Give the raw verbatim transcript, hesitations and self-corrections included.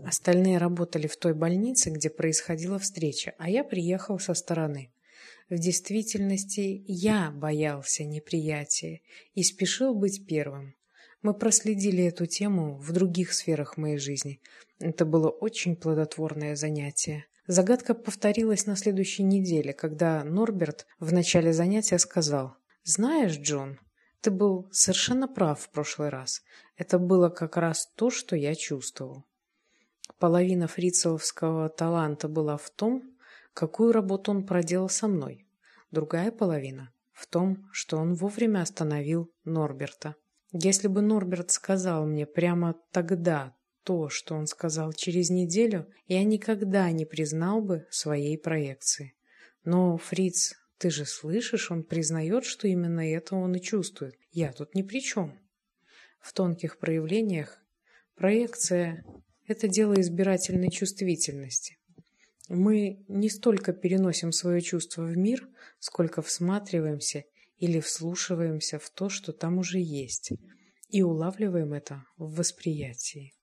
Остальные работали в той больнице, где происходила встреча, а я приехал со стороны. В действительности я боялся неприятия и спешил быть первым. Мы проследили эту тему в других сферах моей жизни. Это было очень плодотворное занятие. Загадка повторилась на следующей неделе, когда Норберт в начале занятия сказал: «Знаешь, Джон, ты был совершенно прав в прошлый раз. Это было как раз то, что я чувствовал». Половина фрицеловского таланта была в том, какую работу он проделал со мной. Другая половина в том, что он вовремя остановил Норберта. Если бы Норберт сказал мне прямо тогда то, что он сказал через неделю, я никогда не признал бы своей проекции. Но, Фриц, ты же слышишь, он признает, что именно это он и чувствует. Я тут ни при чем. В тонких проявлениях проекция – это дело избирательной чувствительности. Мы не столько переносим свое чувство в мир, сколько всматриваемся или вслушиваемся в то, что там уже есть, и улавливаем это в восприятии.